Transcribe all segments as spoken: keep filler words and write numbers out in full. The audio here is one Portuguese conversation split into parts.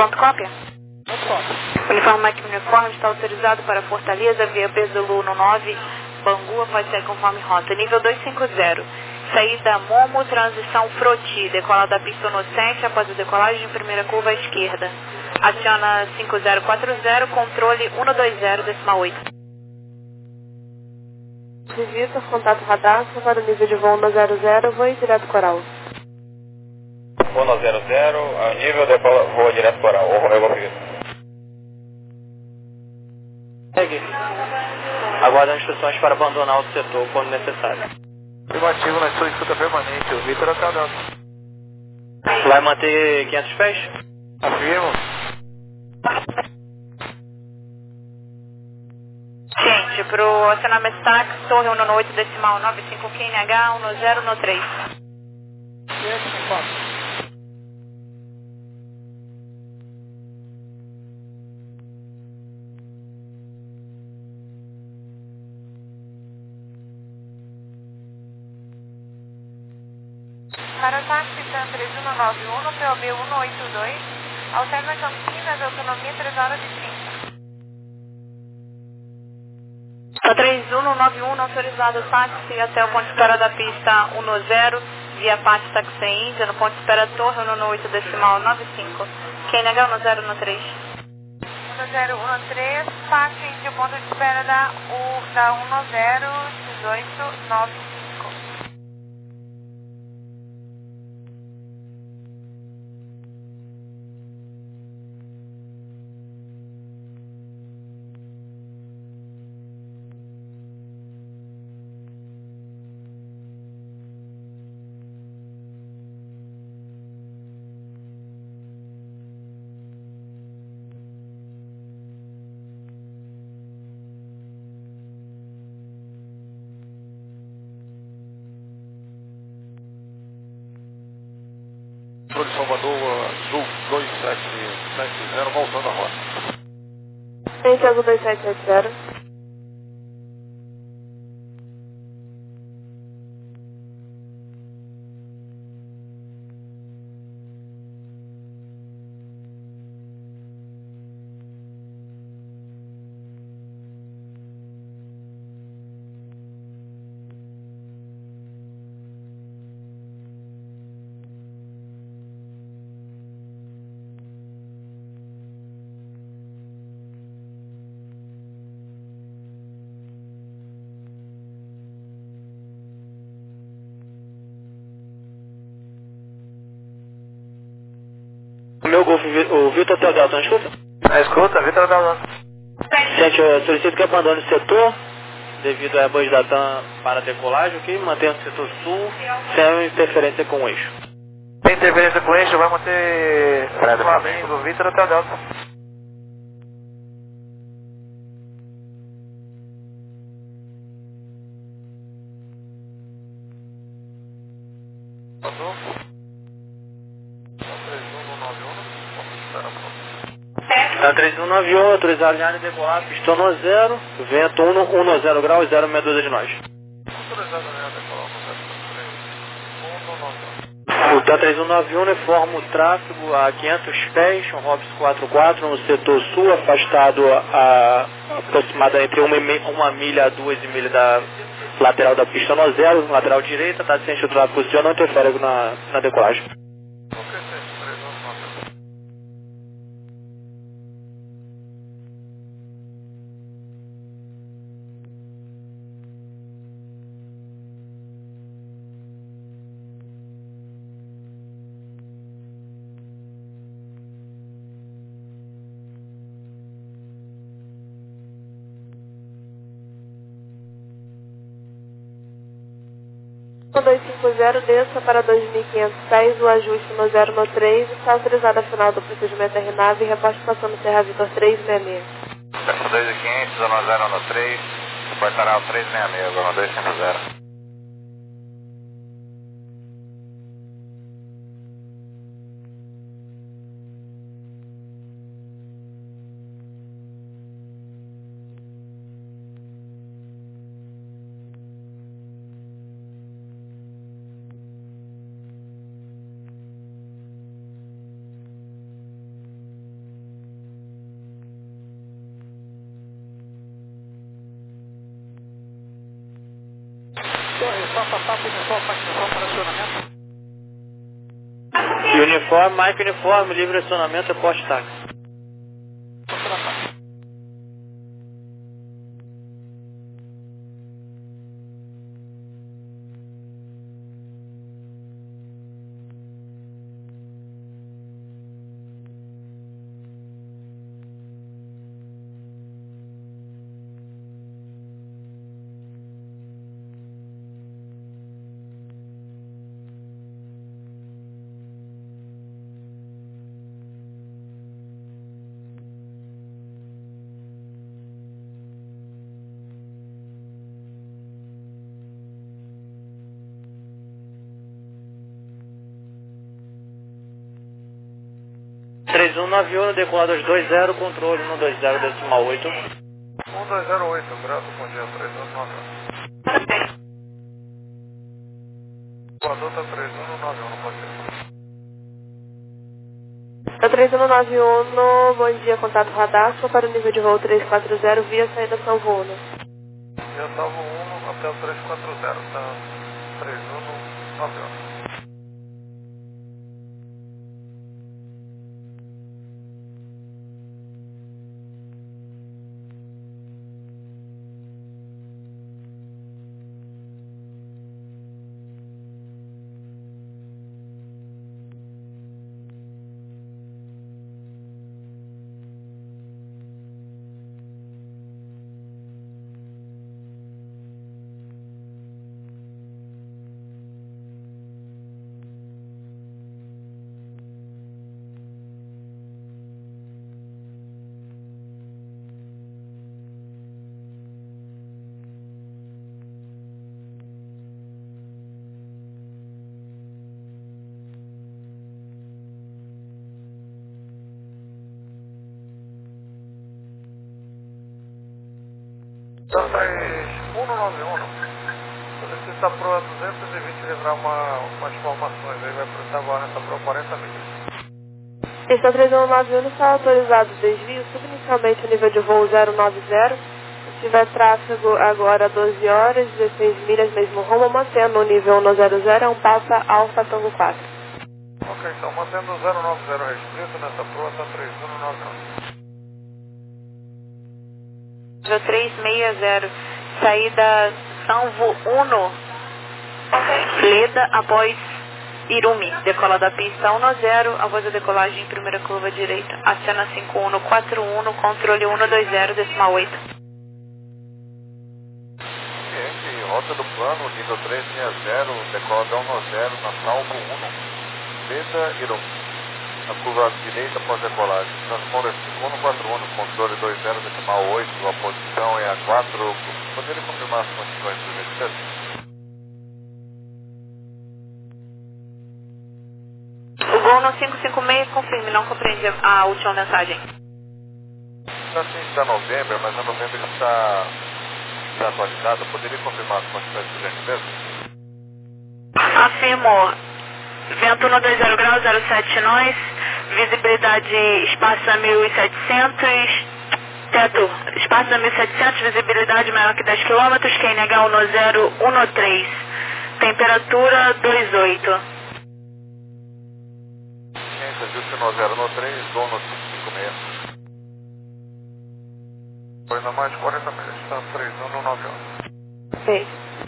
Pronto, cópia? Pronto, cópia. Uniforme que o uniforme está autorizado para Fortaleza, via Bezoulu no nove, Bangu, pode ser conforme rota. Nível duzentos e cinquenta. Saída Momo, transição Froti, decolar da pista no sete, após a decolagem, primeira curva à esquerda. Aciona cinco zero quatro zero, controle cento e vinte, decimal oito. Visita, contato radar, para o nível de voo no zero zero, voo direto coral. Voo no zero zero, ao nível de voo direto coral, o Romeu Golf Vitor. Segue. Aguarda instruções para abandonar o setor quando necessário. Afirmativo na sua escuta permanente, o Vitor é o cadastro. Vai manter quinhentos pés? Afirmo. Gente, para o acionamento táxi, torre cento e oito, decimal noventa e cinco, Q N H cento e três. Para o táxi TAM três um nove um, P O B cento e oitenta e dois, alterna Campinas, autonomia três horas e trinta. Tá três um nove um, autorizado táxi até o ponto de espera da pista dez, via Pátio Táxi Índia, no ponto de espera Torre cento e oito, decimal noventa e cinco, Q N H cento e três. cento e três, Pátio Índia, ponto de espera da, U, da dez, dezoito, noventa e cinco. Controle Salvador, Azul dois sete sete zero, voltando a rota. Santiago dois sete sete zero. O meu Golf, o Vitor Hotel Delta, não escuta? Na escuta, Vitor Dalano. Gente, eu solicito que abandone o setor, devido a Airbus da TAM para decolagem, ok? Mantenha o setor sul, sem interferência com o eixo. Tem interferência com o eixo, vai manter Flamengo, Vitor Hotel Delta. Tá três um nove um, autorizado de área de decolar, pistão no zero, vento um no zero grau e zero meia dúzia de nós. O T A três um nove um informa o tráfego a quinhentos pés, um Robs quatro quatro no setor sul, afastado a, a aproximada entre uma, e uma milha a duas e milha da lateral da pista no zero, lateral direita, tá ciente o tráfego seu, não interfere na, na decolagem. dois cinco zero, desça para dois mil e quinhentos pés, o ajuste no zero no três, está autorizado a final do procedimento R nave e reposte passando Serra Vitor trezentos e sessenta e seis. Desce dois mil e quinhentos, zona zero no três, portará o trezentos e sessenta e seis, zona dois cinco zero. Uniforme, Mike Uniforme, livre acionamento, reporte táxi. três um nove um, decolador dois zero, controle um dois zero decimal oito. um dois zero oito, grato, bom dia, três um nove um. Decolador tá três um nove um, não pode ser. Tá três um nove um, bom dia, contato Radasco para o nível de voo três quatro zero via saída Salvo Uno. Via Salvo Uno até o três quatro zero, tá três um nove um. Então, três um nove um, solicita para o duzentos e vinte livrar uma, umas informações, aí vai precisar agora nessa para quarenta milhas. Está três um nove um, está autorizado o desvio, subinicialmente o nível de voo zero nove zero. Se tiver tráfego agora doze horas, dezesseis milhas, mesmo rumo, mantendo o nível um zero zero, é um Papa Alfa Tango quatro. Ok, então mantendo o zero nove zero restrito nessa proa, está três um nove um. três seis zero, saída Salvo Uno, Leda após Irumi, decola da pista um zero, após a decolagem, primeira curva direita, acena cinco um quatro um, controle um dois zero decimal oito. Cliente, rota do plano, nível três seis zero, decola da um zero na Salvo um, Leda Irumi. Na curva direita após decolagem, transponder cinco um quatro um, controle dois zero decimal oito, a posição é a quatro. Poderia confirmar as condições do gentileza? O Gol no cinco cinco seis, confirme, não compreende a última mensagem. Está sim, está novembro, mas a novembro está, está atualizada. Poderia confirmar as condições do gentileza? Afirmo. Vento um dois zero graus, zero sete nós, visibilidade espaço a mil e setecentos, teto espaço a mil e setecentos, visibilidade maior que dez quilômetros, Q N H um zero um três, temperatura dois vírgula oito. Ciência, ajuste um zero um três, Gol no cinco cinco seis. Foi na mais quarenta milhas, está três um nove um. Sim.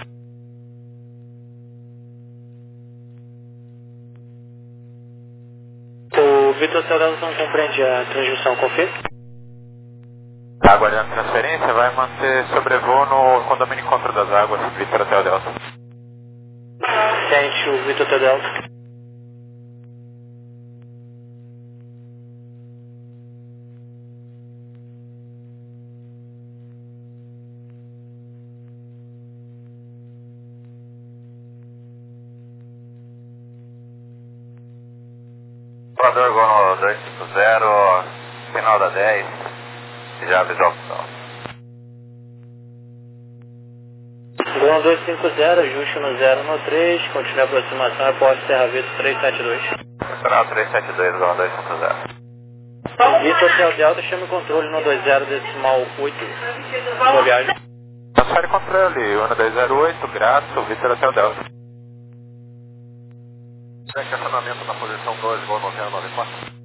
O Vitor Celdado não compreende a transmissão, confirma? Está aguardando transferência, vai manter sobrevoo no condomínio Encontro das Águas, Vitor Hotel Delta. Sente o Vitor Hotel Delta. Voador Gol no dois cinco zero, final da dez, já avisou a opção. Gol dois cinco zero, ajuste no zero um três, continue a aproximação após Serra Vitor três sete dois. Final três sete dois, Gol dois cinco zero. Vitor Hotel Delta, chame o controle no dois zero decimal oito. Boa viagem. Transfere controle, Uno dois zero oito, Graço, Vitor Hotel Delta. Acionamento na posição doze, Gol nove zero nove quatro.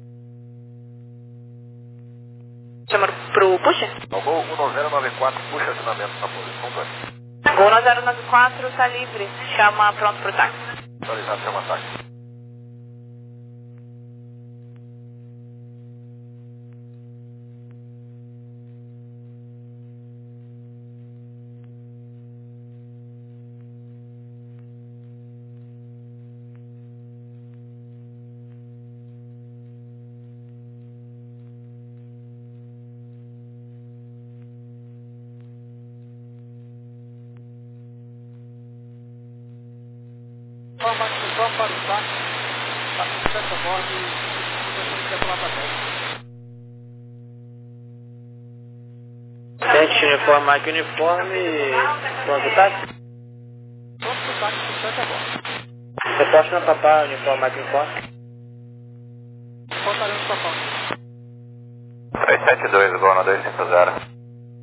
Chama pro puxa? O Gol um zero nove quatro, puxa acionamento na posição doze. Gol nove zero nove quatro, tá livre. Chama pronto pro táxi. Atualizado, chama táxi. Informação para o táxi, está com sessenta a bordo e decolar para dez. Sete uniforme, Mike uniforme, pronto, táxi? Pronto para o táxi, sessenta a bordo. Reporte na papá, uniforme, Mike uniforme. Voltaremos para papá. três sete dois, Gol dois cinco zero.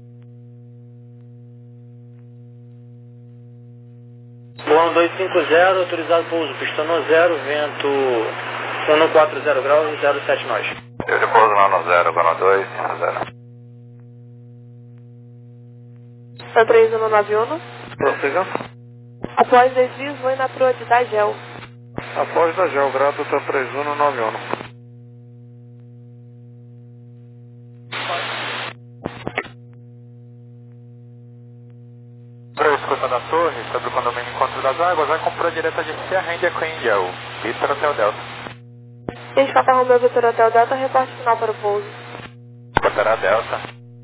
Gol dois cinco zero, autorizado pouso, pista no zero, vento um quatro zero graus, zero sete nós. Eu repouso no zero, Gol dois cinco zero. São três um nove um. Prossiga. Após desvios, vou na proa de Dagel. Após da Gel, Grato, tá três um nove um. Para a escuta da torre, sobre o condomínio Encontro das Águas, vai comprar direta de Serra Índia com Índia, o Vitor Hotel Delta. Gente, Papa Romeu, Vitor Hotel Delta, reporte final para o pouso. Cotará Delta.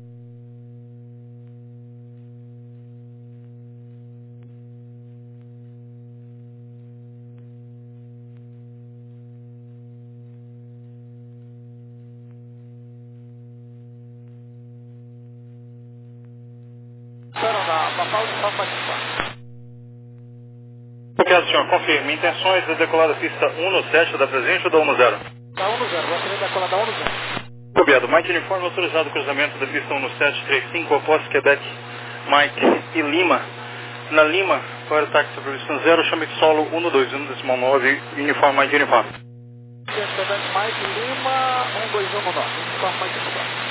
Ok, senhor, confirme. Intenções de decolar da pista um sete da presente ou da um zero? Da um zero, vou querer decolar da um zero. Copiado. Mike uniforme autorizado cruzamento da pista um sete três cinco, após Quebec, Mike e Lima. Na Lima, para o táxi previsto zero, chame solo um dois um decimal nove, uniforme Mike uniforme. Quebec, Mike, Lima, um dois um nove, uniforme Mike uniforme.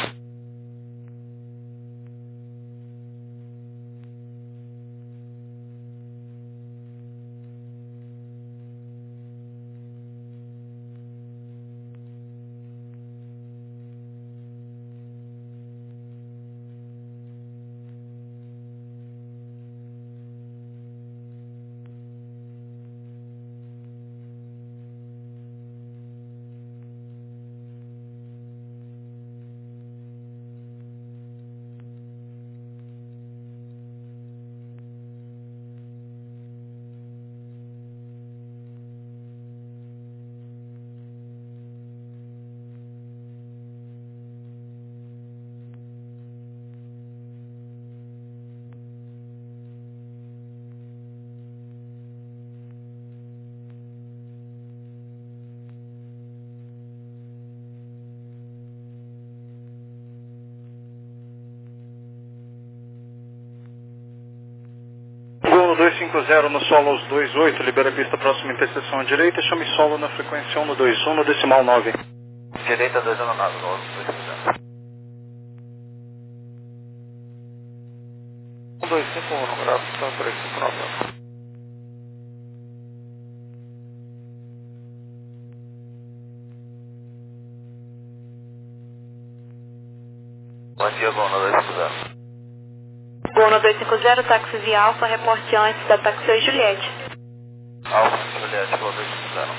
dois cinco zero no solo dois oito, libera a pista próxima interseção à direita, chame solo na frequência um dois um no decimal nove. Direita dois um nove, dois cinco zero. um dois cinco um, gravação três cinco nove. Bom dia, Gol dois cinco zero. Gol dois cinco zero, táxi via Alfa, reporte antes da táxi Juliette. Alfa, Juliette, Gol dois cinco zero.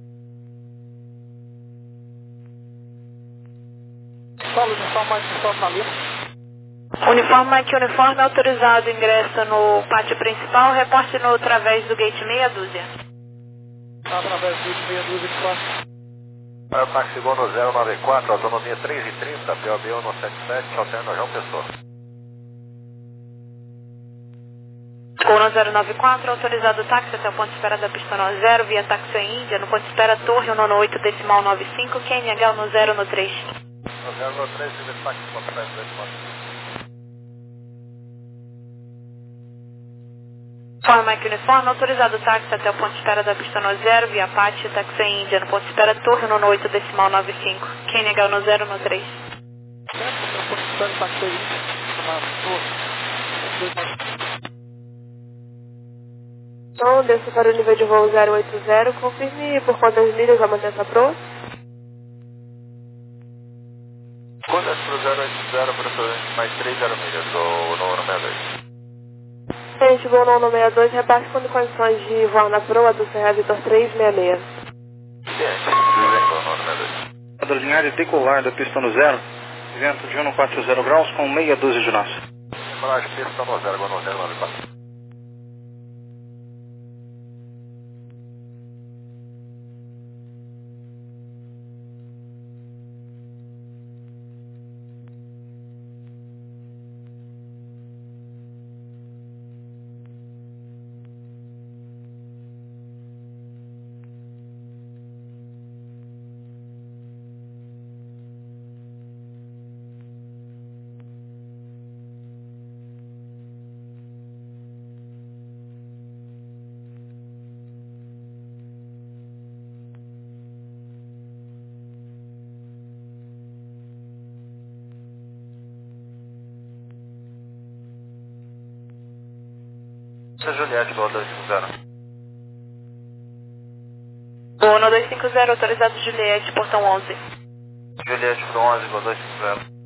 Solo, uniforme, Mike, uniforme na Lima. Uniforme Mike uniforme autorizado, ingresso no pátio principal, reporte no através do gate meia dúzia. Através do gate meia dúzia de quatro. É o táxi Gol zero nove quatro, autonomia três e trinta, P O B um sete sete, alterna João Pessoa. Gol zero nove quatro, autorizado o táxi até o ponto de espera da pista no zero, via táxi Índia, no ponto de espera Torre, no oito decimal nove cinco, Q N H no zero no três. No zero no três, e táxi ponto dez decimal. Forma Mike Uniforme, autorizado o táxi até o ponto de espera da pista no zero, via Apache, táxi Índia, no ponto de espera Torre no oito decimal nove cinco. Quem negar no zero no três. Então, desça para o nível de voo zero oito zero, confirme por quantas milhas vai manter essa proa? Quantas para o zero oito zero, preferência mais três zero milhas, ou no sessenta e dois? Gente, voo no sessenta e dois, repasse quando condições de voar na proa do Serra Vitor trezentos e sessenta e seis. Ciente, desembarque no sessenta e dois. Padronhar e decolar da pista no zero, vento de um quatro zero graus com meia dúzia de nós. Decolagem pista no zero, no zero nove quatro. Juliette, voo dois cinco zero. Voo no dois cinco zero, autorizado Juliette, portão onze. Juliette para onze, voo dois cinco zero.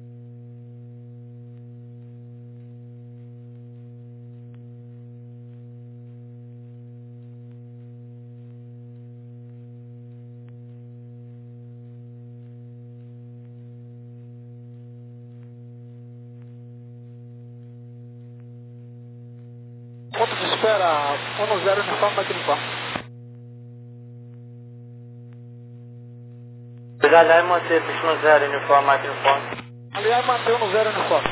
Ponto de espera, um zero uniforme, Mike Uniforme. Aliás, manter pista no zero, uniforme, Mike Uniforme. Aliás, manter no zero, uniforme.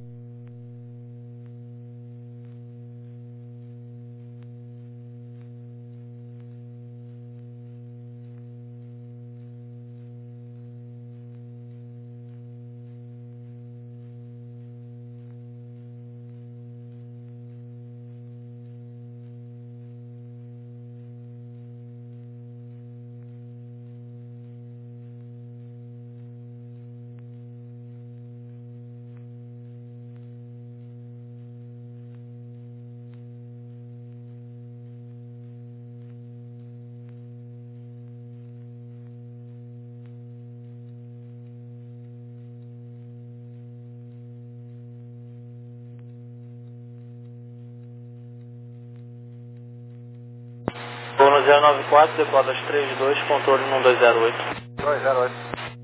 Voo no zero nove quatro, decola das três dois, controle no dois zero oito. dois zero oito.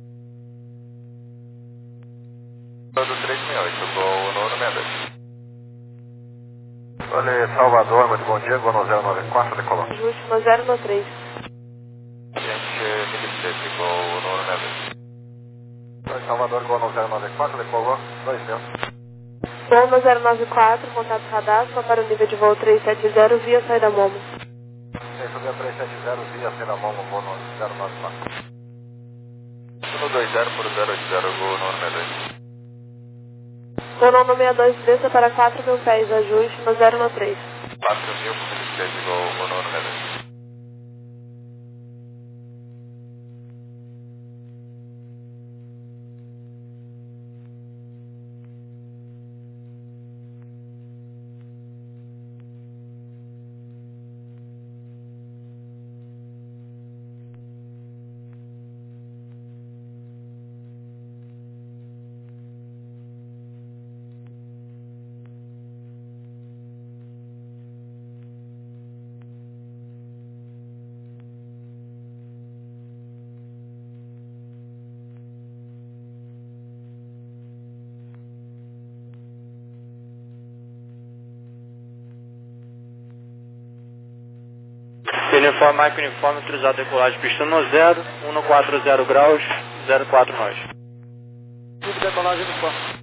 Voo do três seis oito, voo no sessenta e dois. Olha, Salvador, muito bom dia, voo no zero nove quatro, decolou. Ajuste no zero no três. Gente, Militete, voo no sessenta e dois. Oi, Salvador, voo no zero nove quatro, decolou, dois mil. Voo no zero nove quatro, contato radar, só para o nível de voo trezentos e setenta via saída Momo. Subir trezentos e setenta via Sena Momo, voo no zero nove quatro. No dois zero por zero oito zero, voo no sessenta e dois. Voo no sessenta e dois, desça para quatro mil pés, ajuste no zero no três. quatro mil por Militete, voo no sessenta e dois. Uniforme, Mike Uniforme, autorizado a decolagem pista no zero, um quatro zero graus, zero quatro nós. Tudo decolagem uniforme.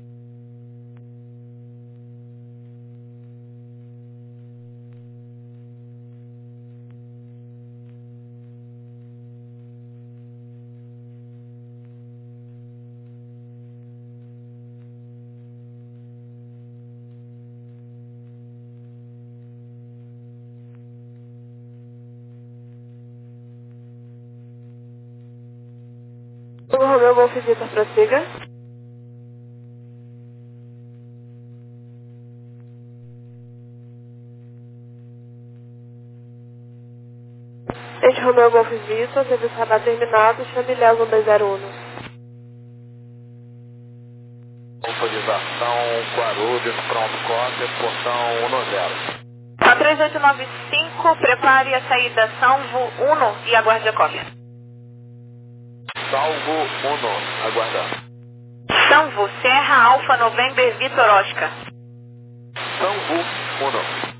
Tango Romeo Golf Victor, prossiga. Gente, Romeo Golf Victor, serviço radar terminado, chame Léo um dois zero um. Autorização Guarulhos, pronto, cópia, portão um zero. A três oito nove cinco, prepare a saída Salvo um e aguarde a cópia. Salvo um, aguardando. Salvo, Serra Alfa November Vitor Oscar. Salvo um.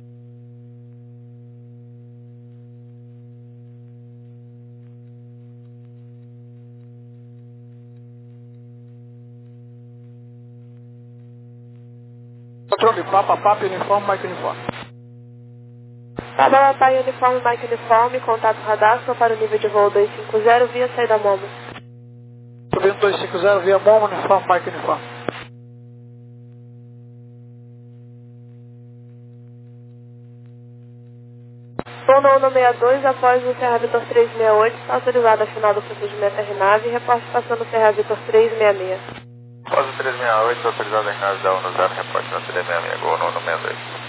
Controle Papa, Papa, uniforme, Mike uniforme. Papa, Papa, uniforme, Mike uniforme, contato radar, só para o nível de voo dois cinco zero, via saída Momo. Subindo dois cinco zero, via Momo, uniforme, Mike uniforme. Sono um sessenta e dois, após o Serra Vitor trezentos e sessenta e oito, está autorizado a final do procedimento R nave e reporte passando o Serra Vitor trezentos e sessenta e seis. Após o trezentos e sessenta e oito, autorizado a nave da um zero, reporte na trezentos e sessenta e seis, gol no sessenta e dois.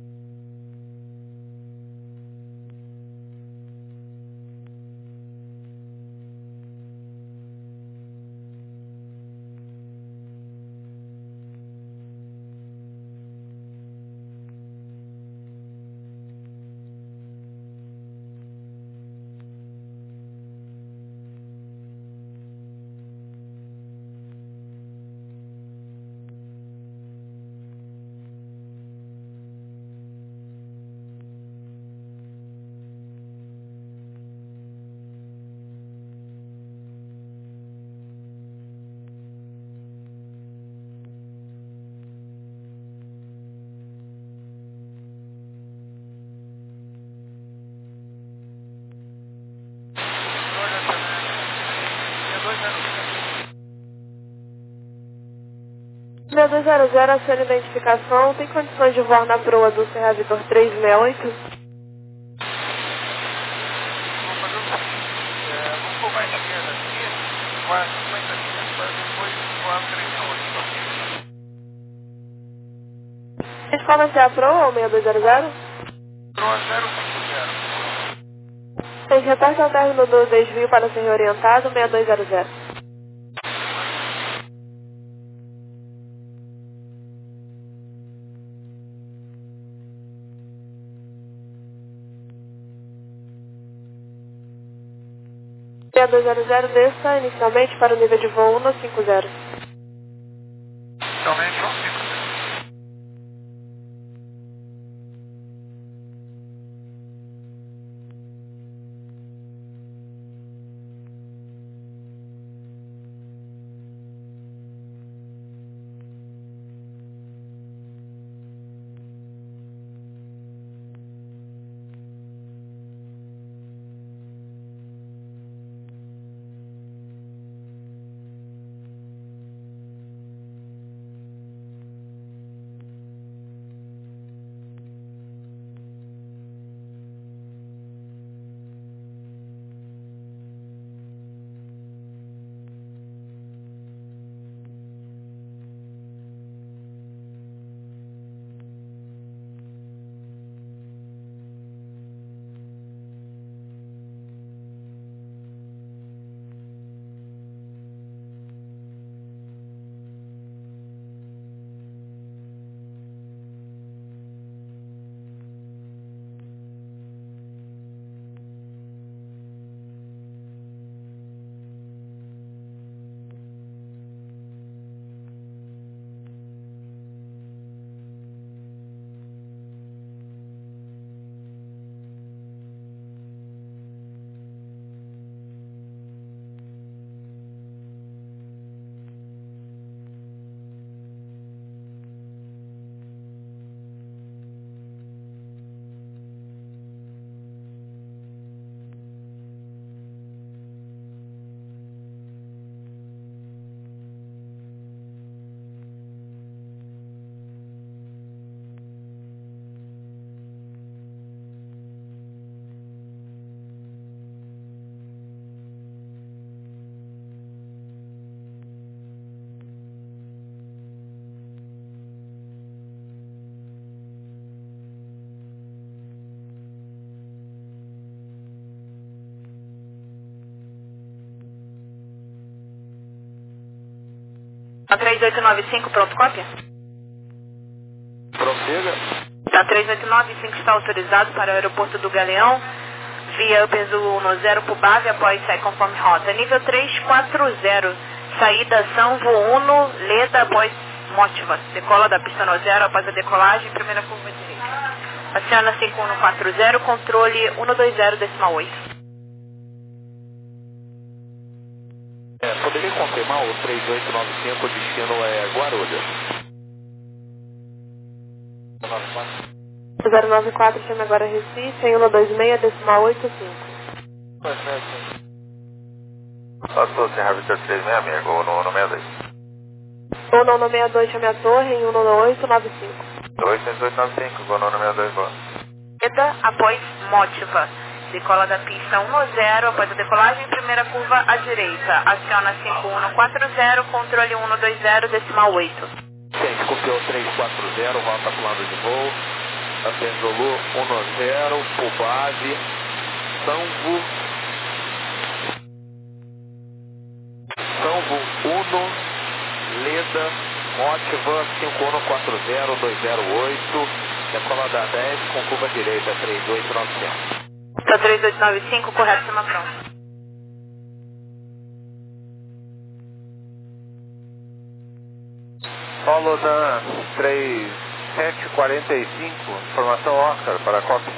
seis dois zero zero, a sua identificação, tem condições de voar na proa do Serra Vitor trezentos e sessenta e oito? Vamos fazer o seguinte, é, vamos pôr mais esquerda aqui, voar cinquenta milhas para depois voar trezentos e sessenta e oito. Vocês podem ser a proa ou seis dois zero zero? Proa zero cinco zero. Vocês reportam o término do desvio para ser reorientado, seis dois zero zero. seis dois zero zero, desça inicialmente para o nível de voo um cinco zero. Inicialmente um cinco zero. Tá três oito nove cinco, pronto, cópia? Prossiga. Tá três oito nove cinco está autorizado para o aeroporto do Galeão, via Upper Zulu dez para o B A V após S E C conforme rota. Nível três quatro zero, saída São Uno, Leda após Motiva. Decola da pista no zero após a decolagem, primeira curva direita. Aciona cinco um quatro zero, controle cento e vinte decimal oito. É, poderia confirmar o três oito nove cinco, o destino é Guarulhos. zero nove quatro, chama agora Recife, cento e vinte e seis decimal oitenta e cinco. Passou, Serra Vitor três seis seis, ou no, no sessenta e dois. Ou não, no sessenta e dois, chame a torre em cento e oito nove cinco. dois oito nove cinco, vou no sessenta e dois, boa. Leda após Motiva. Decola da pista um zero após a decolagem, primeira curva à direita. Aciona cinco um quatro zero, controle cento e vinte decimal oito. Gente, copiou três quatro zero, rota plano de voo. Apenzolu um zero, por base. Sanvo. Sanvo um, Leda, Motiva cinco um quatro zero, dois zero oito. Decola da dez com curva direita três oito nove cinco. Tá três oito nove cinco, correto, cima pronto. Paulo Dan três sete quatro cinco, informação Oscar para a cópia.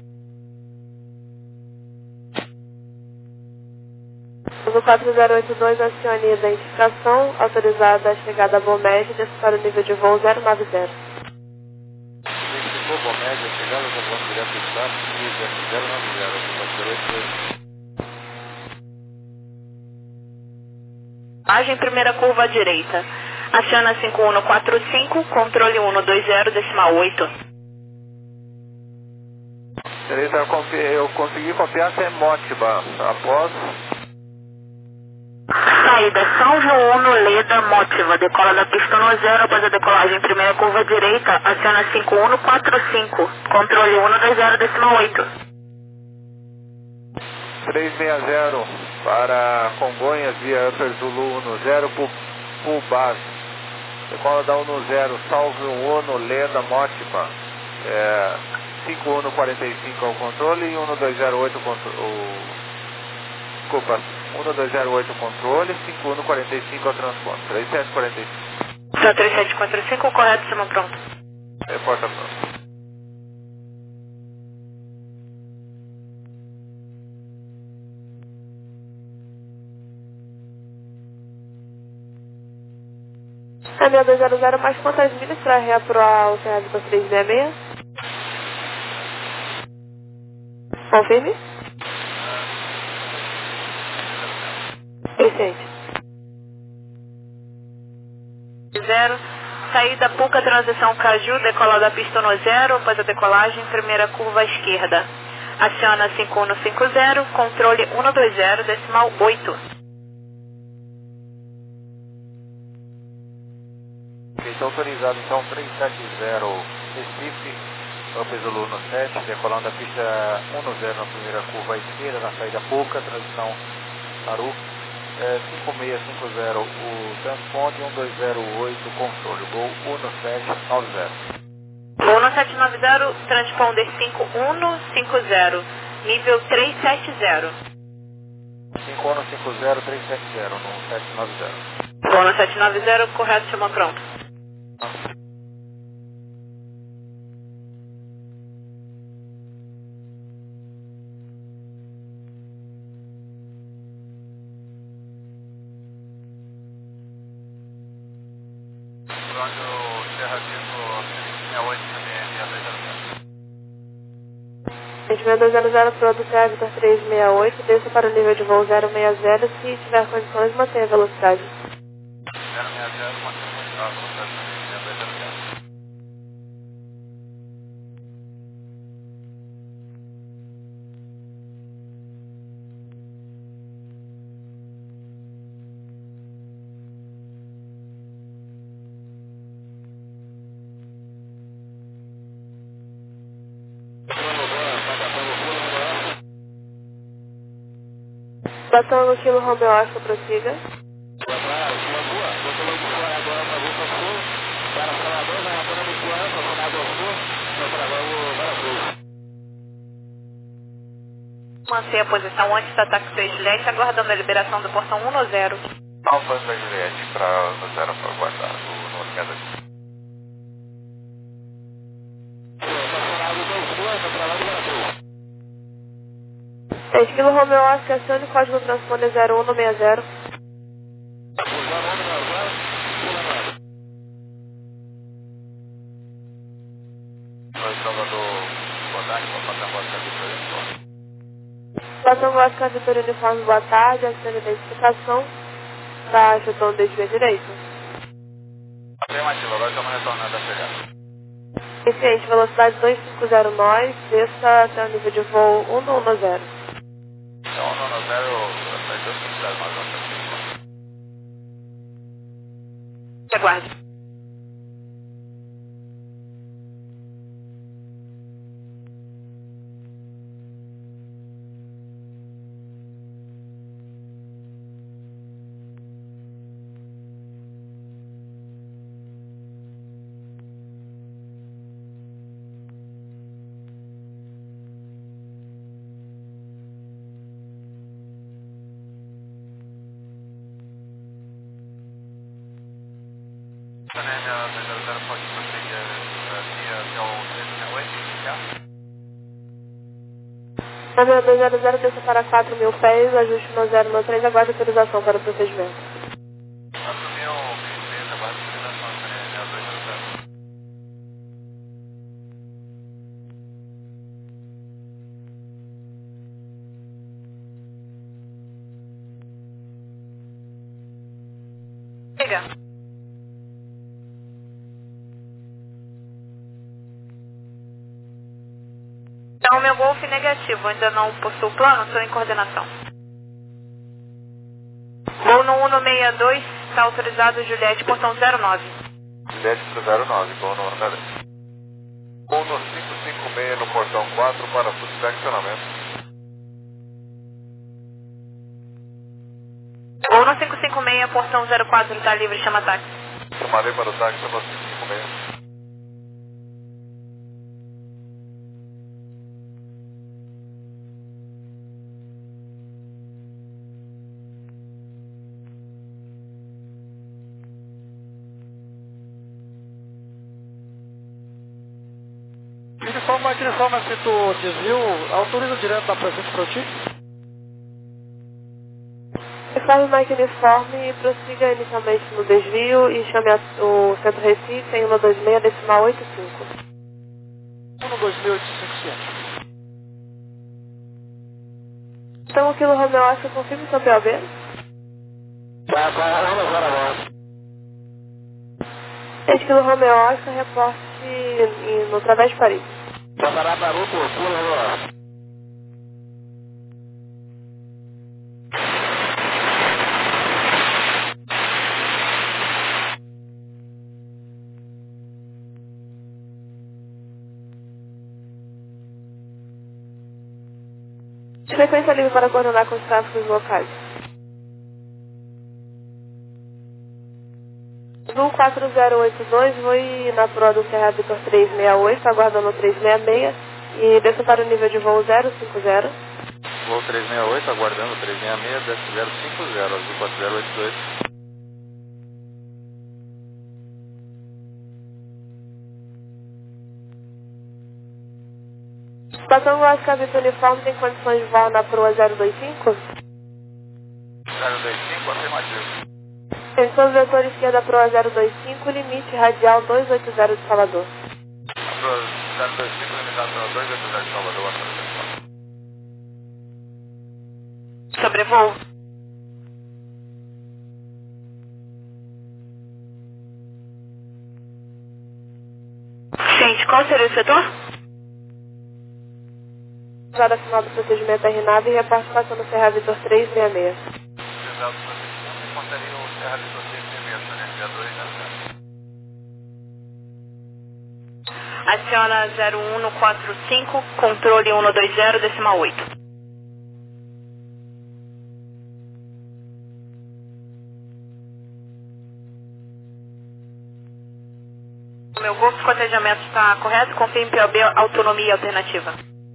No quatro zero oito dois, acione a identificação, autorizada a chegada a Bomed, desça para o nível de voo zero nove zero. Identificou Bomed, a chegada da voz direto do estado, nível zero nove zero, quatro zero oito dois. Agem primeira curva à direita. Aciona cinco um quatro cinco, controle cento e vinte decimal oito. Eu consegui copiar sem Motiva. Após. Saída São João, Leda, Motiva. Decola da pista no zero após a decolagem. Primeira curva à direita. Aciona cinco um quatro cinco, controle cento e vinte decimal oito. três seis zero para Congonhas via Upper Zulu um zero por, por base. Decola da um zero, salve um Leda, Motiva. É, cinco um quatro cinco ao controle e cento e vinte oito controle. O, desculpa, cento e vinte oito controle, cinco um quatro cinco ao transponder. três sete quatro cinco. Tá três sete quatro cinco, correto, cima pronto. Reporta pronto. É sessenta e dois zero zero, mais quantas milhas para reaprovar o Serra Vitor três seis seis? Confirme. Vicente. Zero. Saída Puca, transição Caju, decola da pista no zero, após a decolagem, primeira curva à esquerda. Aciona cinco um cinco zero, controle cento e vinte decimal oito. Está autorizado então três sete zero Recife, Upper Zulu no sete, decolando da pista um zero na primeira curva à esquerda, na saída Puca, transição Aru, é, cinco seis cinco zero o transponder, um dois zero oito controle, gol um sete nove zero. Gol um sete nove zero, transponder cinco um cinco zero, nível três sete zero. cinco um cinco zero, três sete zero, no sete nove zero. Gol um sete nove zero, correto, chama pronto. Serra Vitor três seis oito também, via dois zero zero. sessenta e dois zero zero, para o Serra Vitor três seis oito, desça para o nível de voo zero seis zero, se tiver condições, mantenha a velocidade. zero seis zero, mantém a velocidade também, via dois zero zero. Estação no quilo Romeo Oscar, prossiga. Boa tarde, uma boa. Manter a posição antes do ataque do Juliette, aguardando a liberação do portão um no zero. Alfa da Juliette para no zero para guardar o no queda. seis Kilo Romeo Oscar, acione código transponder zero um no seis zero. Nós estamos no contato com a plataforma de Platão Oscar, Vitória Uniforme, boa tarde, acione a identificação. Tá chutando o desvio direito. Afirmativo, agora estamos retornando a chegada. Eficiente, velocidade dois cinco zero nós, desça até o nível de voo um no um zero. Então, um no zero, vai dois cinco zero nós vamos. Aguarde. Câmera dois zero zero, desça para quatro mil pés, ajuste no zero no três, aguarde autorização para o procedimento. quatro mil pés, aguarde autorização para dois zero zero. Chega. Então, meu Golf negativo, ainda não possuo plano, estou em coordenação. Voo no um no seis dois, está autorizado Juliette, portão zero nove. Juliette para zero nove, voo no André. Voo no cinco cinco seis no portão quatro para subvencionamento. Voo no cinco cinco seis, portão zero quatro, está livre, chama táxi. Chamarei para o táxi no cinco cinco seis. Uniforme, aquele uniforme que tu desviou, autoriza direto da presente para ti? Uniforme Mike Uniforme, prossiga inicialmente no desvio e chame a, o centro Recife em um dois seis, decimal oito cinco. um dois mil oitocentos e cinquenta e cinco. Então, o Kilo Romeo Oscar, confirme seu P O B. Vai, vai, vai, vai, vai. seis Kilo Romeo Oscar, reporte em- no Través de Paris. Passará para o procura agora. Frequência livre para coordenar com os tráficos locais. Azul quatro zero oito dois, voe na proa do Serra Vitor trezentos e sessenta e oito, aguardando trezentos e sessenta e seis e desça para o nível de voo zero cinco zero. Voo trezentos e sessenta e oito, aguardando trezentos e sessenta e seis, desce zero cinco zero, azul quatro zero oito dois. Estação Oscar Vitor Uniforme tem condições de voar na proa zero dois cinco? zero dois cinco, afirmativo. Tensão vetor esquerda proa zero dois cinco, limite radial duzentos e oitenta de Salvador. zero dois cinco, limitado para duzentos e oitenta de Salvador, autorização. Sobrevoo. Gente, qual seria o setor? Já final do procedimento R nave e reporte passando Serra Vitor trezentos e sessenta e seis. Utilizado o procedimento, encontraria o Serra Vitor trezentos e sessenta e seis, né? dois zero zero. Aciona zero um no quatro cinco, controle um no dois zero, decimal oito. Romeo Golf, o cotejamento está correto, confirme P O B, autonomia e alternativa.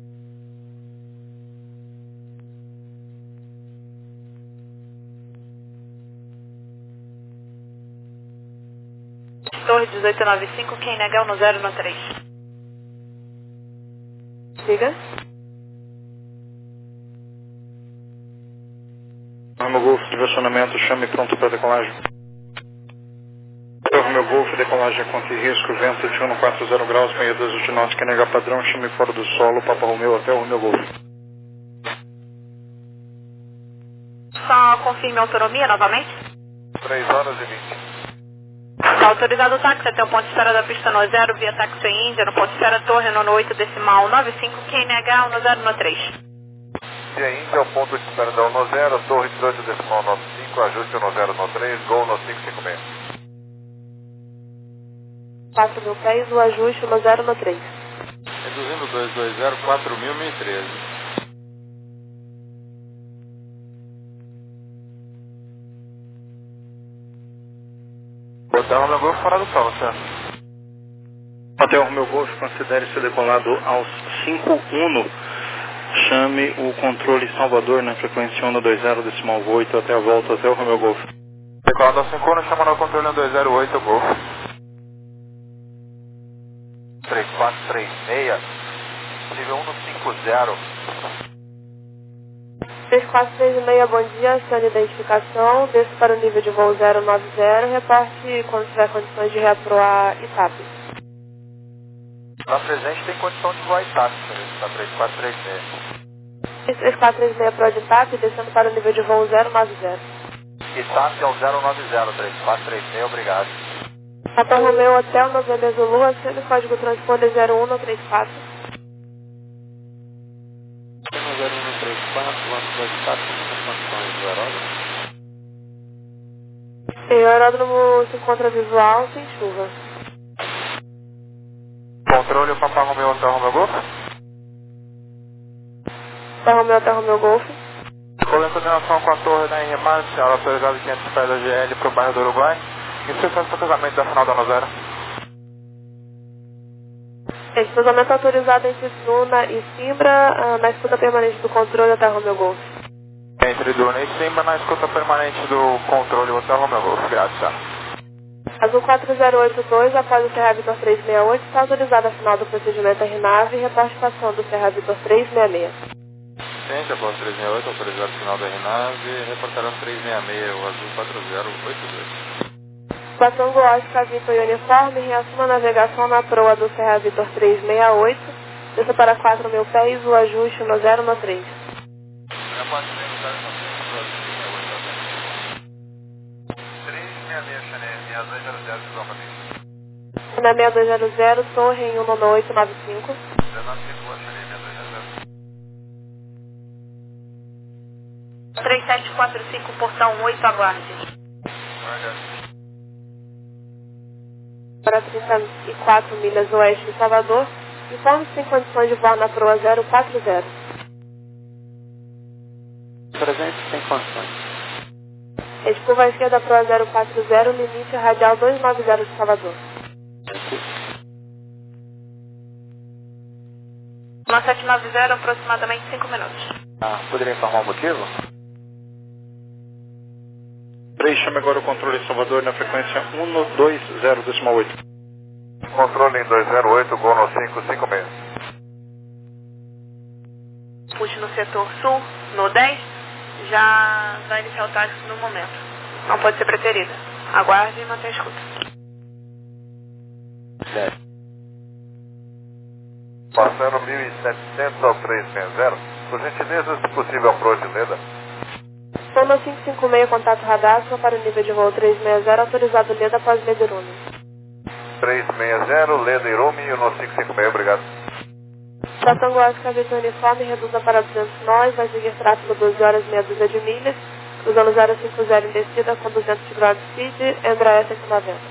Torre dezoito noventa e cinco, quem nega no zero no três. Siga. Romeo Golf, diversionamento, chame pronto para decolagem. Romeo Golf, decolagem contra risco, vento de um quatro zero graus, meia dúzia de nós, quem nega padrão, chame fora do solo, Papa Romeo até o Romeo Golf. Só confirme a autonomia novamente. três horas e vinte. Está autorizado o táxi até o ponto de espera da pista no zero, via táxi Índia, no ponto de espera Torre no oito decimal nove cinco, Q N H no zero no três. Via Índia, o ponto de espera da um zero, Torre dezoito decimal nove cinco, ajuste no zero no três, Gol no cinco cinco seis. quatro mil pés, o ajuste no zero no três. Reduzindo dois dois zero, quatro mil, mil e treze. Botar o meu gol fora do sol, certo? Hotel Romeo Golf, considere ser decolado aos cinco um. Chame o controle Salvador na frequência um dois zero decimal oito até a volta até o Romeo Golf. Decolado ao cinco um, chamando o controle um dois zero oito, Golf. três quatro três seis, nível um no cinco zero. três quatro três seis, bom dia, sua identificação, desço para o nível de voo zero nove zero, reporte quando tiver condições de reaproar Itape. Na presente tem condição de voar Itape, tá três quatro três seis. três quatro três seis para o Itape, descendo para o nível de voo zero nove zero. Itape ao zero nove zero, três quatro três seis, obrigado. Papa Romeo Hotel, Novembro Zulu, acende o código transponder zero um no trinta e quatro. zero um no trinta e quatro, vamos para o Estado, com as condições do aeródromo. E o aeródromo se encontra visual, sem chuva. Controle, o Papa Romeo Hotel Romeo Golf. Papa Romeo Hotel Romeo Golf. Escolha em coordenação com a torre da Henri Mar, senhora autorizada quinhentos pés da G L para o bairro do Uruguai. Inscrição de casamento da final da um zero. Este cruzamento autorizado entre Duna e Simbra, ah, na escuta permanente do controle até Romeo Golf. Entre Duna e Simba, na escuta permanente do controle Hotel Romeo Golf. Graças. Azul quatro zero oito dois, após o Serra Vitor trezentos e sessenta e oito, está autorizada a final do procedimento R nove e repartição do Serra Vitor trezentos e sessenta e seis. Ciência, após trezentos e sessenta e oito, autorizado final da R nove, reportarão trezentos e sessenta e seis, o Azul quatro zero oito dois. Situação Gológica Vitor e Uniforme, reassuma a navegação na proa do Serra Vitor trezentos e sessenta e oito, desça para quatro mil pés, o ajuste no zero no três. Na seis dois zero zero, torre em um nove oito nove cinco. três sete quatro cinco, portão oito, aguarde. Para trinta e quatro milhas oeste de Salvador, informe-se sem condições de voar na proa zero quatro zero. Presente sem condições. Este curva à esquerda proa zero quatro zero, limite radial duzentos e noventa de Salvador. Uma sete nove zero, aproximadamente cinco minutos. Ah, poderia informar o motivo? três, chame agora o controle Salvador na frequência um dois zero decimal oito. Controle em dois zero oito, Gol no cinco cinco seis. Puxe no setor sul, no dez, já vai iniciar o táxi no momento. Não pode ser preterida. Aguarde e mantenha a escuta. dez. Passando mil e setecentos ao trezentos e sessenta, por gentileza, se possível, approach Leda. Toma cinco cinco seis, contato radar, para o nível de voo trezentos e sessenta, autorizado Leda após Lederume. trezentos e sessenta, Leda e Rumi, no cinco cinco seis, obrigado. Estação Gológica Vitor Uniforme, reduza para duzentos nós, vai seguir tráfego doze horas e meia dúzia de milhas, cruzando zero cinco zero em descida com duzentos graus de speed, Embraer cento e noventa.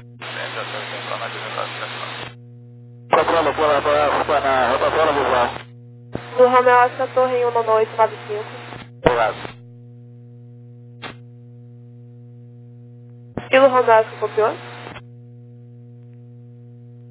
Rotação para para rotação visual. Do Romeo Oscar Torre em um nove oito nove cinco. Obrigado. Estilo Romeo Oscar copiou?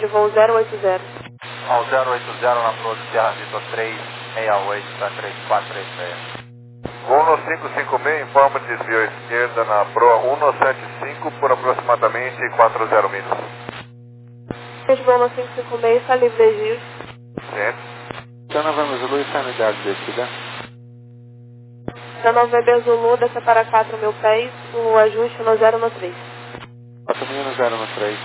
de voo zero oito zero. Ao zero oito zero na Pro de Serra Vitor três seis oito para três quatro três seis. Voo no cinco cinco seis, informa desvio à esquerda na Pro cento e setenta e cinco por aproximadamente quatro zero milhas. Voo no cinco cinco seis, está livre desvios. Sim. Então nós vamos Zulu e sanidade descida. Então November Zulu, desça para quatro mil pés, o ajuste no zero no três. quatro mil no zero no três.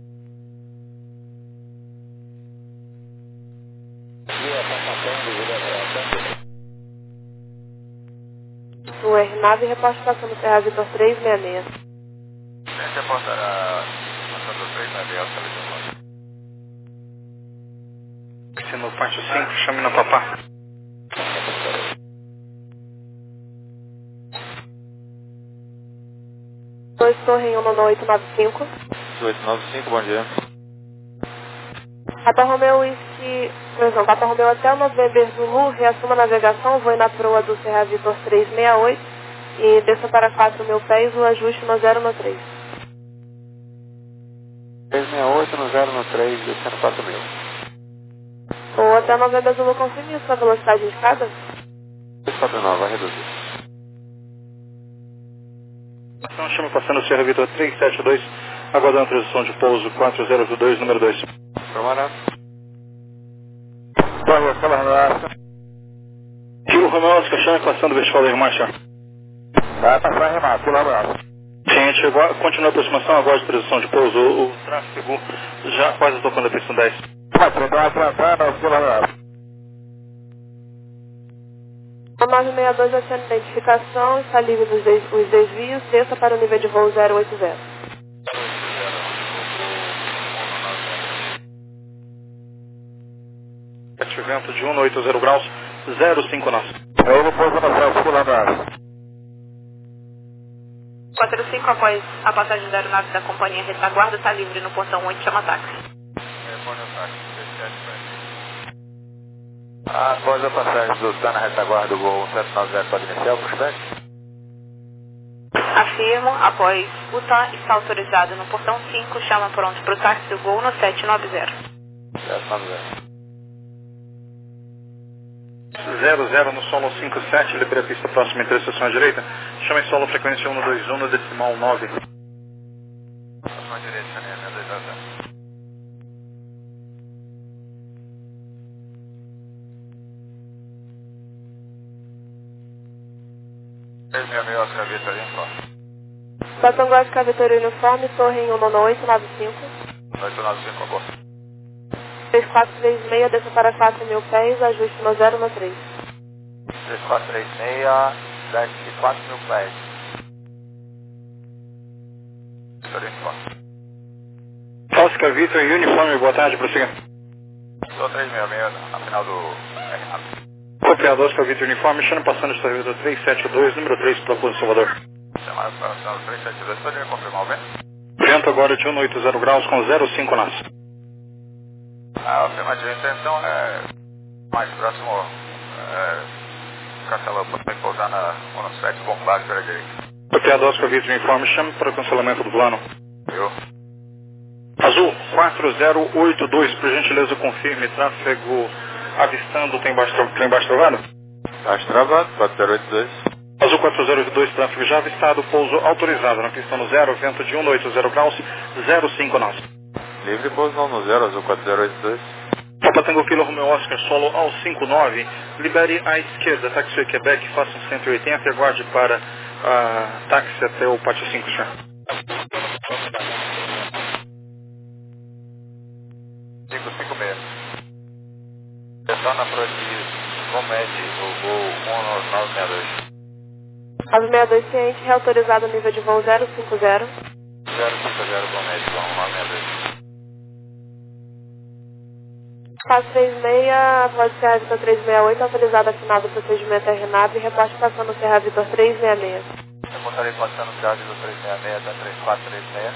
O R nave reporte passando Serra Vitor três seis seis. Gente, reportará passando três seis seis, tá Se no parte cinco, chame na papá. dois Torre em um no oito nove cinco. oito nove cinco, bom dia. Papa Romeo Whisky, não, Papa Romeo até o November Zulu, reassuma a navegação, voe na proa do Serra Vitor três seis oito e desça para quatro mil pés, o ajuste no zero no três. três seis oito no zero no três, descendo quatro mil. Ou até o November Zulu, confirme sua velocidade indicada? três quatro nove, vai reduzir. Então chama passando Serra Vitor três sete dois, aguardando a transição de pouso quatro zero oito dois, número dois. Tomara. Kilo Romeo Oscar, chame passando o vertical da Rimacha. Vai passar a remar, pelo abraço. Sim, chegou, continua a aproximação, agora a transição de pouso, o, o tráfego já quase tocando a pista dez. Vai tratar, tratando, pelo abraço. O nove seis dois aciona identificação, está livre dos des, os desvios, desça para o nível de voo zero oito zero. Vento de cento e oitenta graus, zero cinco nós. Aí no pouso na frente, pelo abraço. quatro cinco após a passagem da aeronave da companhia retaguarda, está livre no portão oito, chama táxi. Telefone ao táxi, após a passagem do T A na retaguarda do voo sete nove zero, pode iniciar o pushback? Afirmo, após o T A está autorizado no portão cinco, chama pronto para o táxi do voo no sete nove zero. sete nove zero. zero zero no solo cinco sete, libera a pista próxima entre a estação à direita. Chama em solo frequência cento e vinte e um no decimal nove. Estação à direita, né? dois zero zero. três seis seis, Oscar Vitor, informe. Estação Gótica Vitória Uniforme, Torre em um no oito nove cinco. oito nove cinco, agora. três quatro três seis, desça para quatro mil pés, ajuste no zero no três. três quatro três seis, desce quatro mil pés. Vitor, informe. Oscar Vitor e Uniforme, boa tarde, prossiga. Estou três seis seis, na final do R nove. Copiado Oscar Vitor Uniforme, chama passando Serra Vitor três sete dois, número três, para Ponte Salvador. Chamada para o final do três sete dois, pode me confirmar o vento? Vento agora de cento e oitenta graus com zero cinco nós. A afirmativa intenção é mais próximo, é, Castelo, pode pousar na cento e sete, bombado pela direita. Copiado Oscar Vitor Uniforme, chame para o cancelamento do plano. Eu. Azul quatro zero oito dois, por gentileza confirme, tráfego avistando, tem baixo, tem baixo travado? Baixo travado, quatro zero oito dois. Azul quatro zero oito dois, tráfego já avistado, pouso autorizado na pista no zero, vento de cento e oitenta graus, zero cinco nós. Livre pouso não no zero, Azul quatro zero oito dois. Papa Tango Kilo Romeo Oscar, solo ao cinco nove, libere à esquerda, táxi Quebec, faça um cento e oitenta e aguarde para a táxi até o pátio cinco, senhor. cinco cinco seis. Atenção na prova de Comete, o voo um nove seis dois. nove seis dois ciente, reautorizado nível de voo zero cinco zero. zero cinco zero, Comete, voo nove seis dois. quatro três seis, após Serra Vitor três seis oito, autorizado a final do procedimento R nave, reporte passando Serra Vitor três seis seis. Eu botarei passando Serra Vitor três seis seis até três quatro três seis.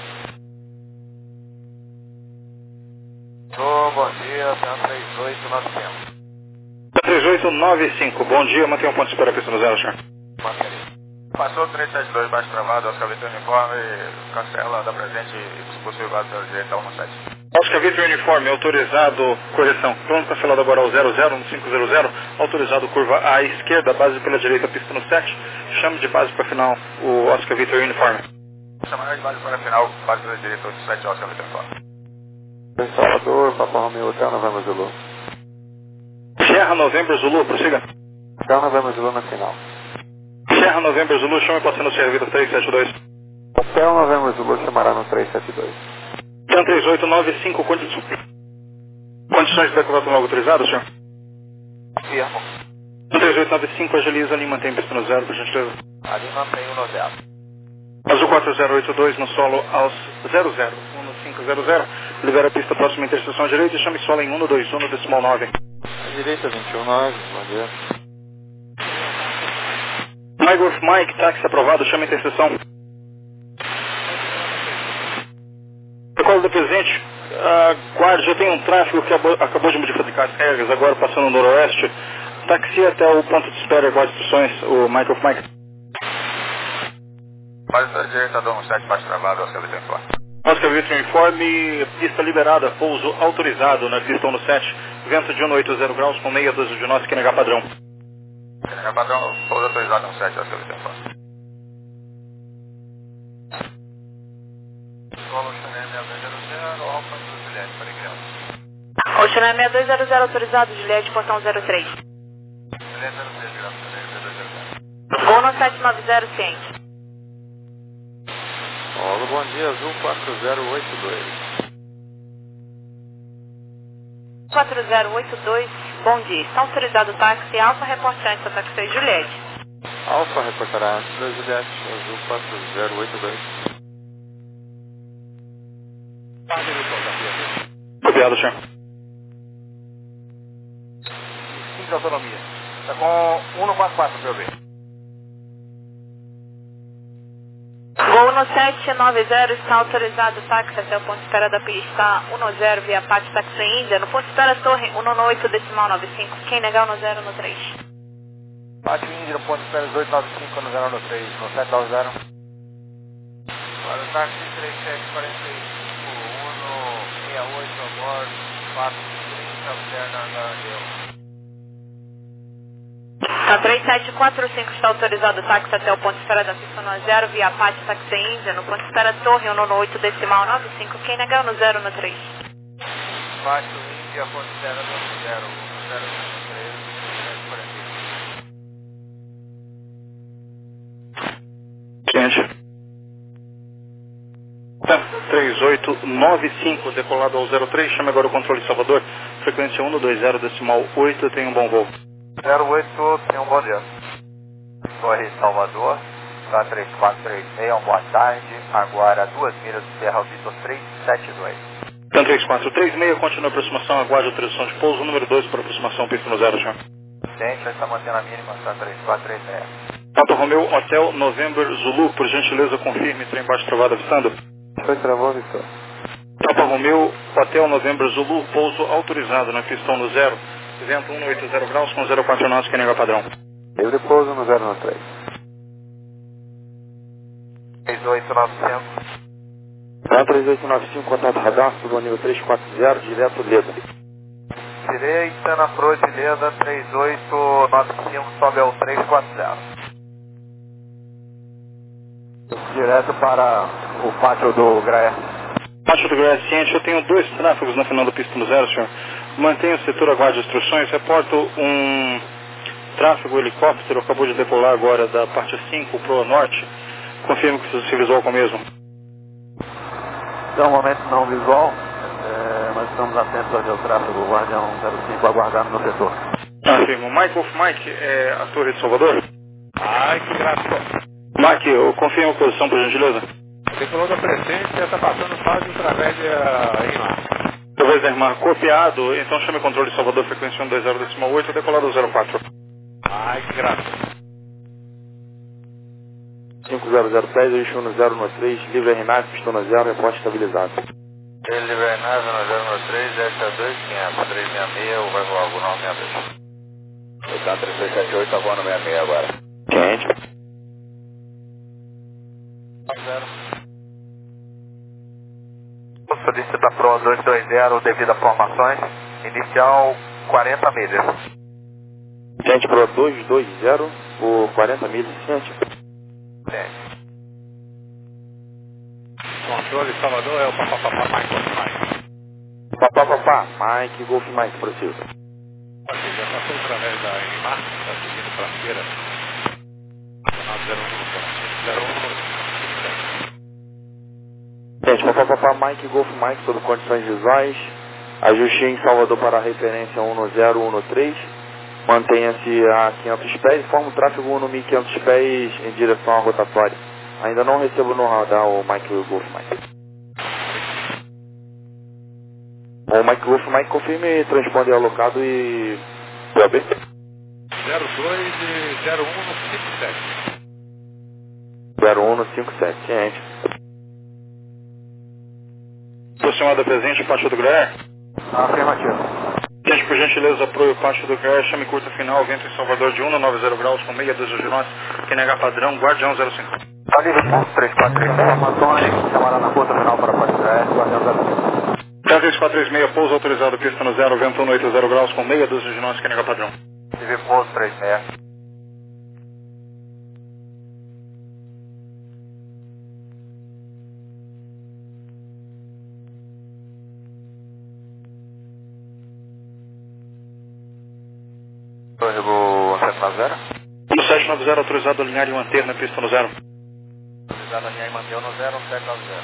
Oh, bom dia, três oito nove cinco. três oito nove cinco, bom dia, mantenha um ponto de espera pista no zero, senhor. Passou três sete dois, baixo travado, Oscar Vitor Uniforme, cancela da presente e se possível, pela direita, um no sete. Oscar Victor Uniforme, autorizado, correção, pronto cancelado agora ao zero zero, no cinco zero zero, autorizado curva à esquerda, base pela direita, pista no sete, chame de base para final o Oscar Victor Uniforme. Chamar de base para final, base pela direita, oito sete, Oscar Victor Uniforme. Salvador, Papa Romeo, Hotel Novembro Zulu. Sierra Novembro Zulu, prossiga. Hotel Novembro Zulu na final. Sierra Novembro Zulu, chame passando o serviço três sete dois. Hotel Novembro Zulu chamará no três sete dois. Então três oito nove cinco, condições de decoração logo autorizadas, senhor? Firmo. três oito nove cinco, agiliza, Lima mantém pista no zero, por gentileza. Ali mantém o no zero. Azul quatro zero oito dois no solo aos zero zero, um no cinco zero zero, libera a pista próxima à interseção à direita e chame solo em um no dois um no decimal nove. À direita vinte e um nove, bom dia. Mike Golf Mike, táxi aprovado, chama a interseção. Protocolo do presente, aguarde, já tem um tráfego que acabou, acabou de modificar as regras, agora passando no noroeste. Táxi até o ponto de espera, aguarde instruções, o Mike Golf Mike. Base pela direita, Dom sete, baixo travado, Oscar Victor Uniforme. Oscar Victor Uniforme, pista liberada, pouso autorizado na pista um no sete, vento de um no oito zero graus com meia dúzia de nós, Q N H padrão. Q N H padrão, pouso autorizado no sete, Oscar Victor Uniforme. Solo Chanel seis dois zero zero, Alfa do Juliette, para criança. O Chanel seis dois zero zero autorizado, Juliette, portão zero três. Juliette zero três, graças a Deus, zero zero zero. Gol no sete nove zero, ciente. Olá, bom dia, Azul quatro zero oito dois. quatro zero oito dois, bom dia. Está autorizado o táxi Alfa, reportante, Santa Cruz, Juliette. Alfa reportará antes da Juliette, Azul quatro zero oito dois. Obrigado, senhor. cinco de autonomia. Está com um no quatro quatro, P O B. Gol no sete nove zero, está autorizado o táxi até o ponto de espera da pista um no zero, via Pátio Táxi Índia. No ponto de espera Torre um no oito, decimal nove cinco. Quem negar o no zero no três. Pátio Índia, no ponto de espera oito nove cinco, no zero no três, no sete nove zero. Para o táxi três sete quatro cinco, um no seis oito, a bordo, quatro trinta, Fernanda Andeu. A três sete quatro cinco está autorizado o táxi até o ponto de espera da pista um no zero, via Pátio Táxi Índia. No ponto de espera Torre um no oito, decimal nove cinco. Quem negar o no zero no três. Pátio Índia, ponto de espera no zero, zero no três, sete quarenta e cinco. Gente. Tá, três oito nove cinco, decolado ao zero três, chame agora o controle Salvador, frequência um no dois zero, decimal oito, tem um bom voo. zero oito, tem um bom dia. Torre Salvador, K três quatro três seis, uma boa tarde. Agora duas milhas do Serra Vitor três sete dois. Então três quatro três seis, continua a aproximação, aguarde a autorização de pouso, número dois para aproximação, pista no zero, senhor. Gente, já está mantendo a mínima, K três quatro três seis. Papa Romeo, Hotel November Zulu, por gentileza confirme, trem baixo travado avistando. Foi travou, Victor. Papa Romeo, Hotel November Zulu, pouso autorizado na pista um no zero, vento um no oito zero graus com zero quatro nós, Q N H padrão. Livre pouso no zero no três. três oito nove cinco. três oito nove cinco, contato radar, suba nível três quatro zero, direto Leda. Direita na proa de Leda, três oito nove cinco, sobe ao três quatro zero. Direto para o pátio do Graé. Pátio do Graé ciente, eu tenho dois tráfegos na final da pista no zero, senhor. Mantenha o setor, aguarde instruções, reporto um tráfego helicóptero, acabou de decolar agora da parte cinco para o norte. Confirmo que se visual com o mesmo. Então, momento não visual, é, nós estamos atentos ao o tráfego Guardião zero cinco aguardando no setor. Afirmo. Mike of Mike, é a Torre de Salvador? Ai, que graça. Mike, eu confirmo a posição, por gentileza. Decolou da presente, já está passando fase tragédia em lá. Talvez Ermar copiado, então chame o controle de Salvador, frequência um dois zero, decimal oito, decolado zero quatro. Ai, que graça. cinco zero zero dez, eixo um no zero no três, livre Renate, pistão no zero, reporte estabilizado. Ele livre Renate, no zero no três, Delta dois, quinhentos, três seis seis, vai voar o nove seis dois. O K três seis sete oito, tá voando seis seis agora. Quente. Nossa, solicita Pro dois dois zero devido a formações, inicial quarenta milhas. Gente, Pro dois dois zero por quarenta milhas, gente. Gente. Controle Salvador é o papapá Mike Golf Mike. Papapá Mike Golf Mike, prossiga. Ok, já passou através da N M A R, está seguindo para a feira. zero um Gente, papapá Mike Golf Mike sob condições visuais. Ajuste em Salvador para a referência um zero um três. Mantenha-se a quinhentos pés e forma o tráfego um mil e quinhentos pés em direção à rotatória. Ainda não recebo no radar o Mike Golf Mike. O Mike Golf Mike confirme transponder alocado e... B B? zero dois e zero um no cinco sete. zero um no cinco sete, ciente. Aproximada presente, pátio do Graer. Afirmativo. Gente, por gentileza, apoio pátio do Graer, chame curta final, vento em Salvador de um a noventa graus, com meia dúzia de nós, Q N H padrão, Guardião zero cinco. Tá livre, ponto três quatro três, informações, chamará na curta final para Pátio Graer, Guardião zero cinco. três quatro três seis, pouso autorizado, pista no zero, vento um oitenta graus, com meia dúzia de nós, Q N H padrão. Tive pouso três seis. Corrego sete nove zero. No sete nove zero, autorizado a alinhar e manter na pista no zero. Autorizado a alinhar e manter no zero sete nove zero.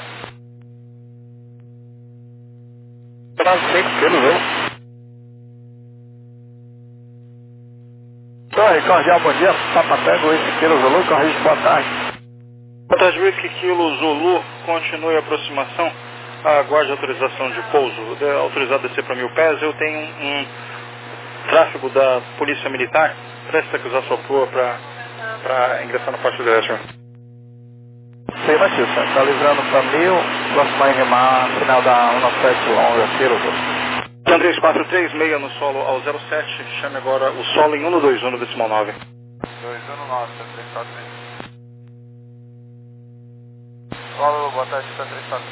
Pelo viu? Torre, Cordial, bom dia. Papapego, Whisky Kilo Zulu, Correio, boa tarde. Boa tarde, Whisky Kilo Zulu, continue a aproximação. Aguarde a autorização de pouso. De, autorizado a descer para mil pés. Eu tenho um, um tráfego da Polícia Militar. Presta que usar sua proa para ingressar no pátio do Graer. Sei, Matheus, está livrando para mil, próximo a N M A, final da um nove sete onze, Kilo Zulu. três quatro três seis no solo ao zero sete, chame agora o solo em um dois um no decimal nove. dois um nove, três quatro três. Solo, boa tarde, está três quatro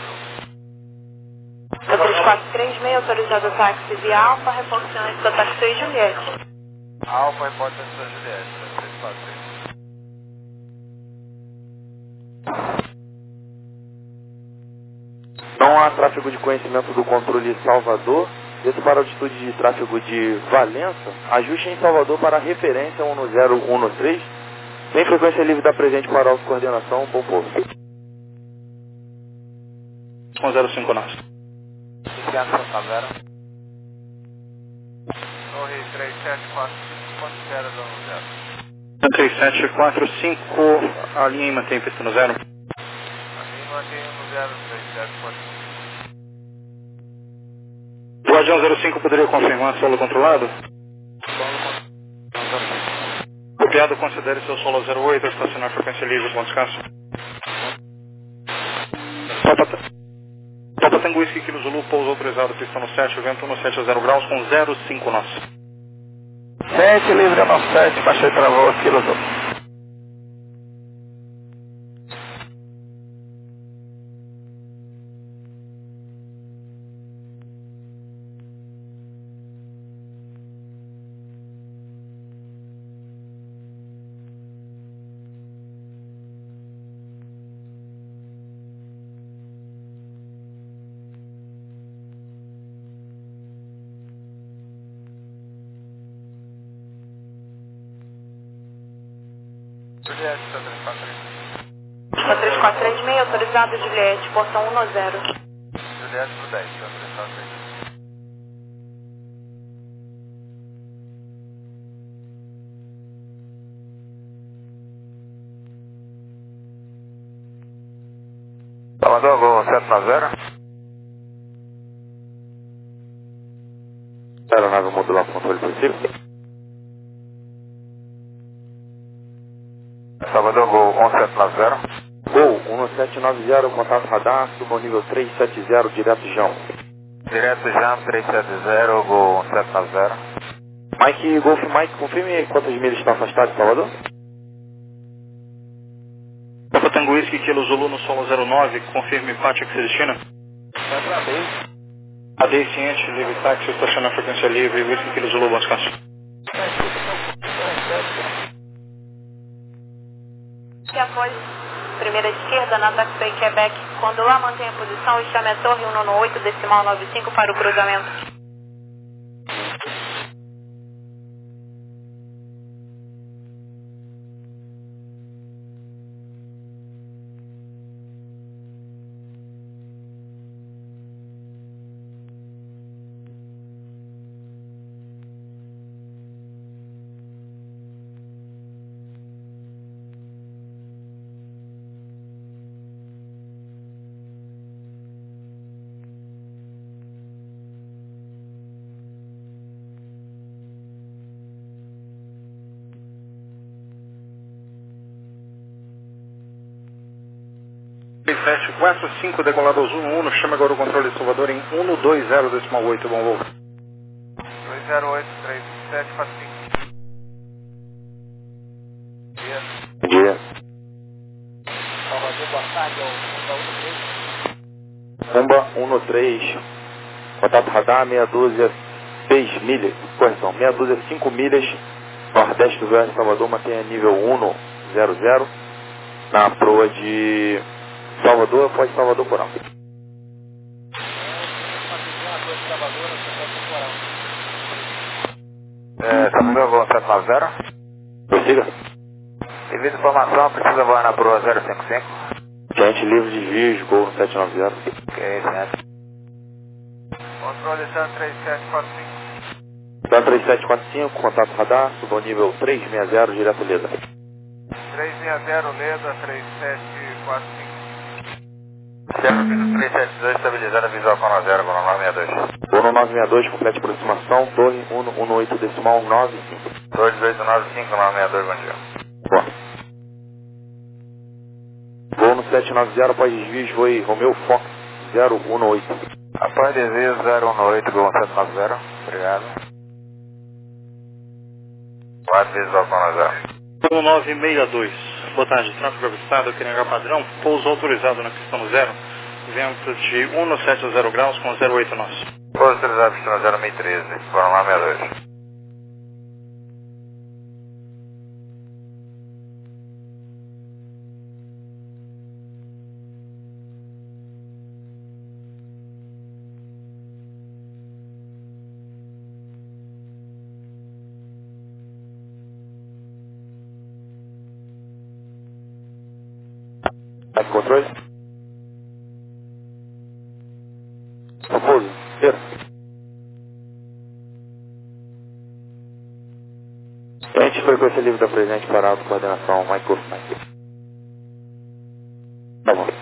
três. três quatro três seis, autorizado o táxi via Alfa, reposicionamento da táxi e Juliette. Alfa, repórter da Juliette, três quatro três. Não há tráfego de conhecimento do controle Salvador. Desça para a altitude de tráfego de Valença. Ajuste em Salvador para a referência um zero um três. Sem frequência livre da presente para autocoordenação. Bom pouso. um zero cinco nós. Obrigado, Santa Vera. Torre três sete quatro cinco, quanto zero do zero? três sete quatro cinco, a linha e mantém pista no zero. A linha mantém no zero três sete quatro cinco. Guardião zero cinco, poderia confirmar solo controlado? Copiado, considere seu solo zero oito, estacionar frequência livre, bom descanso. Papa Tango Whisky Kilo Zulu, pouso autorizado, pista no sete, vento no sete a zero graus, com zero cinco nós. sete, livre no sete, baixei para você, Kilo Zulu. Juliette, está três quatro três. três quatro três seis, autorizado Juliette, portão um zero. Juliette pro dez, está três quatro três. Salvador, Gol sete nove zero. Aeronave modular controle possível. Salvador, Gol um sete nove zero. Gol um sete nove zero, contato radar, suba ao nível três sete zero, direto Jão. Direto Jam três sete zero, Gol um sete nove zero. Mike, Golf Mike, confirme quantas milhas estão afastadas de Salvador? Papa Tango Whisky Kilo Zulu no solo zero nove, confirme Pátio que se destina. Vai pra B. A D ciente, livre táxi, estacionar frequência livre, Whisky Kilo Zulu, bom descanso. Que após primeira esquerda na Taxway Quebec, quando lá mantém a posição e chame a torre cento e noventa e oito, decimal noventa e cinco para o cruzamento. sete quatro cinco, decolado Azul um, chama agora o controle de Salvador em cento e vinte, decimal oito, bom voo. dois zero oito três sete quatro cinco. Dia. Dia. Salvador, boa tarde, ao Rumba um um três. Contato radar, meia dúzia, seis milhas. Correção, meia dúzia, cinco milhas. Nordeste do Verde Salvador, mantenha nível cento. Na proa de Salvador, após Salvador Coral. É, Salvador, voo sete nove zero. Prossiga. Devido informação, precisa voar na proa zero cinco cinco. Gente livre de desvios, Gol no sete nove zero. Ok, certo. Controle Sun três sete quatro cinco. Sun três sete quatro cinco, contato radar, suba ao nível trezentos e sessenta, direto Leda. trezentos e sessenta, Leda, três sete quatro cinco. Certo, três sete dois, estabilizando a visual com a zero, com o nove seis dois. Gol no nove seis dois, complete aproximação, torre cento e dezenove, decimal nove cinco. dois oito nove cinco, nove seis dois, bom dia. Boa. Voo no sete nove zero, após desvios, foi Romeo Fox zero um oito. Após desvio zero um oito, Gol sete nove zero, obrigado. quatro visual com a zero. um nove seis dois. Boa tarde, tráfego avistado aqui no H padrão, pouso autorizado na pista no zero, vento de cento e setenta graus com zero oito nós. Pouso autorizado pista no zero seis um três, foram lá seis dois. Tá com controle? Pouso, inteiro. Gente, frequência livre da presente para a autocoordenação, Michael Sniper. Tá bom.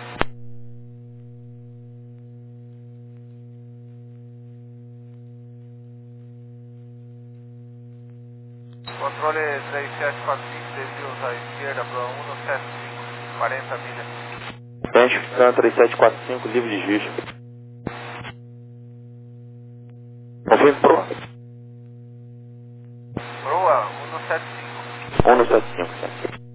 Controle três sete quatro cinco, desvios à esquerda para cento e setenta e cinco, quarenta milhas. Gente, Sun três sete quatro cinco, livre de desvios. Confirme proa. Proa, cento e setenta e cinco. cento e setenta e cinco, certo.